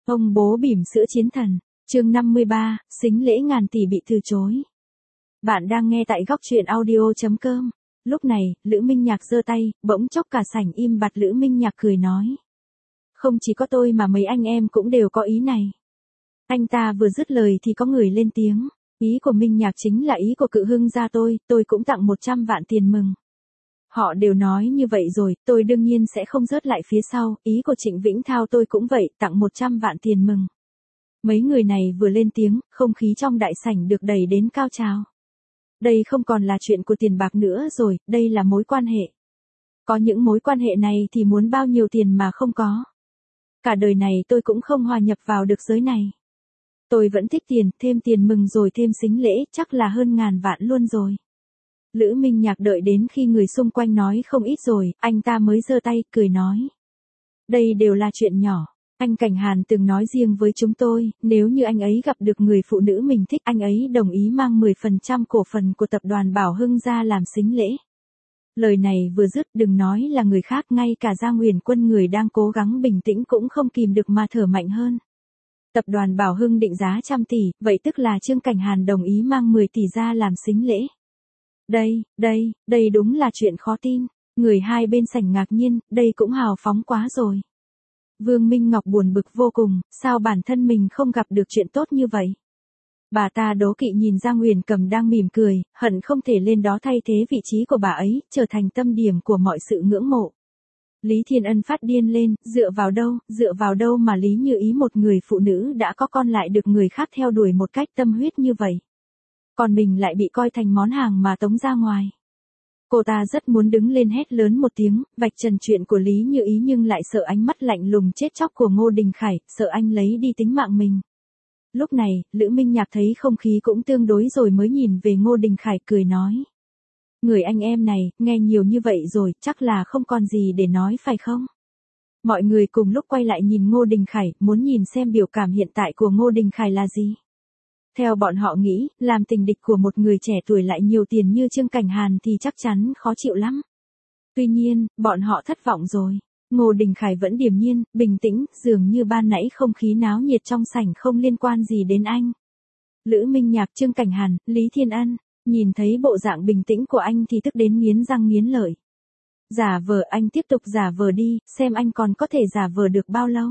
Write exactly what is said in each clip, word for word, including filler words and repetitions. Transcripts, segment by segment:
Ông bố bỉm sữa chiến thần, chương năm mươi ba, sính lễ ngàn tỷ bị từ chối. Bạn đang nghe tại góc truyện audio chấm com. Lúc này, Lữ Minh Nhạc giơ tay, bỗng chốc cả sảnh im bặt. Lữ Minh Nhạc cười nói. Không chỉ có tôi mà mấy anh em cũng đều có ý này. Anh ta vừa dứt lời thì có người lên tiếng. Ý của Minh Nhạc chính là ý của Cự Hưng gia tôi, tôi cũng tặng một trăm vạn tiền mừng. Họ đều nói như vậy rồi, tôi đương nhiên sẽ không rớt lại phía sau, ý của Trịnh Vĩnh Thao tôi cũng vậy, tặng một trăm vạn tiền mừng. Mấy người này vừa lên tiếng, không khí trong đại sảnh được đẩy đến cao trào. Đây không còn là chuyện của tiền bạc nữa rồi, đây là mối quan hệ. Có những mối quan hệ này thì muốn bao nhiêu tiền mà không có. Cả đời này tôi cũng không hòa nhập vào được giới này. Tôi vẫn thích tiền, thêm tiền mừng rồi thêm sính lễ, chắc là hơn ngàn vạn luôn rồi. Lữ Minh Nhạc đợi đến khi người xung quanh nói không ít rồi, anh ta mới giơ tay, cười nói. Đây đều là chuyện nhỏ. Anh Cảnh Hàn từng nói riêng với chúng tôi, nếu như anh ấy gặp được người phụ nữ mình thích, anh ấy đồng ý mang mười phần trăm cổ phần của tập đoàn Bảo Hưng ra làm sính lễ. Lời này vừa dứt, đừng nói là người khác, ngay cả Giang Huyền Quân người đang cố gắng bình tĩnh cũng không kìm được mà thở mạnh hơn. Tập đoàn Bảo Hưng định giá trăm tỷ, vậy tức là Trương Cảnh Hàn đồng ý mang mười tỷ ra làm sính lễ. Đây, đây, đây đúng là chuyện khó tin. Người hai bên sảnh ngạc nhiên, đây cũng hào phóng quá rồi. Vương Minh Ngọc buồn bực vô cùng, sao bản thân mình không gặp được chuyện tốt như vậy. Bà ta đố kỵ nhìn Giang Huyền Cầm đang mỉm cười, hận không thể lên đó thay thế vị trí của bà ấy, trở thành tâm điểm của mọi sự ngưỡng mộ. Lý Thiên Ân phát điên lên, dựa vào đâu, dựa vào đâu mà Lý Như Ý một người phụ nữ đã có con lại được người khác theo đuổi một cách tâm huyết như vậy. Còn mình lại bị coi thành món hàng mà tống ra ngoài. Cô ta rất muốn đứng lên hét lớn một tiếng, vạch trần chuyện của Lý Như Ý nhưng lại sợ ánh mắt lạnh lùng chết chóc của Ngô Đình Khải, sợ anh lấy đi tính mạng mình. Lúc này, Lữ Minh Nhạc thấy không khí cũng tương đối rồi mới nhìn về Ngô Đình Khải cười nói. Người anh em này, nghe nhiều như vậy rồi, chắc là không còn gì để nói phải không? Mọi người cùng lúc quay lại nhìn Ngô Đình Khải, muốn nhìn xem biểu cảm hiện tại của Ngô Đình Khải là gì. Theo bọn họ nghĩ, làm tình địch của một người trẻ tuổi lại nhiều tiền như Trương Cảnh Hàn thì chắc chắn khó chịu lắm. Tuy nhiên, bọn họ thất vọng rồi. Ngô Đình Khải vẫn điềm nhiên, bình tĩnh, dường như ban nãy không khí náo nhiệt trong sảnh không liên quan gì đến anh. Lữ Minh Nhạc, Trương Cảnh Hàn, Lý Thiên Ân, nhìn thấy bộ dạng bình tĩnh của anh thì tức đến nghiến răng nghiến lợi. Giả vờ, anh tiếp tục giả vờ đi, xem anh còn có thể giả vờ được bao lâu.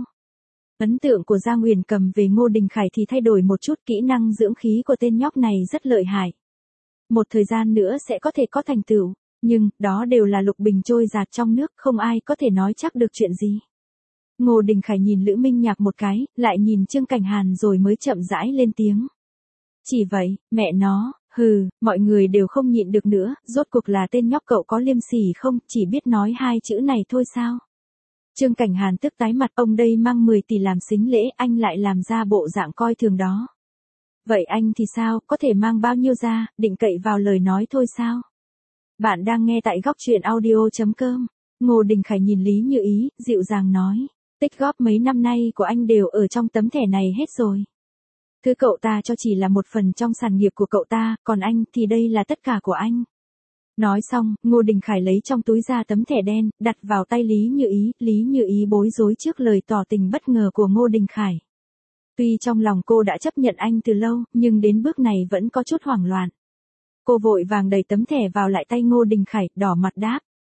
Ấn tượng của Giang Huyền Cầm về Ngô Đình Khải thì thay đổi một chút, kỹ năng dưỡng khí của tên nhóc này rất lợi hại. Một thời gian nữa sẽ có thể có thành tựu, nhưng, đó đều là lục bình trôi giạt trong nước, không ai có thể nói chắc được chuyện gì. Ngô Đình Khải nhìn Lữ Minh Nhạc một cái, lại nhìn Trương Cảnh Hàn rồi mới chậm rãi lên tiếng. Chỉ vậy, mẹ nó, hừ, mọi người đều không nhịn được nữa, rốt cuộc là tên nhóc cậu có liêm sỉ không, chỉ biết nói hai chữ này thôi sao? Trương Cảnh Hàn tức tái mặt, ông đây mang mười tỷ làm sính lễ, anh lại làm ra bộ dạng coi thường đó. Vậy anh thì sao, có thể mang bao nhiêu ra, định cậy vào lời nói thôi sao? Bạn đang nghe tại góc truyện audio chấm com. Ngô Đình Khải nhìn Lý Như Ý, dịu dàng nói, tích góp mấy năm nay của anh đều ở trong tấm thẻ này hết rồi. Thứ cậu ta cho chỉ là một phần trong sản nghiệp của cậu ta, còn anh thì đây là tất cả của anh. Nói xong, Ngô Đình Khải lấy trong túi ra tấm thẻ đen, đặt vào tay Lý Như Ý, Lý Như Ý bối rối trước lời tỏ tình bất ngờ của Ngô Đình Khải. Tuy trong lòng cô đã chấp nhận anh từ lâu, nhưng đến bước này vẫn có chút hoảng loạn. Cô vội vàng đẩy tấm thẻ vào lại tay Ngô Đình Khải, đỏ mặt đáp.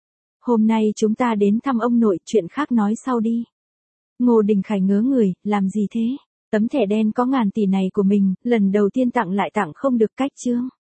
Hôm nay chúng ta đến thăm ông nội, chuyện khác nói sau đi. Ngô Đình Khải ngớ người, làm gì thế? Tấm thẻ đen có ngàn tỷ này của mình, lần đầu tiên tặng lại tặng không được cách chương.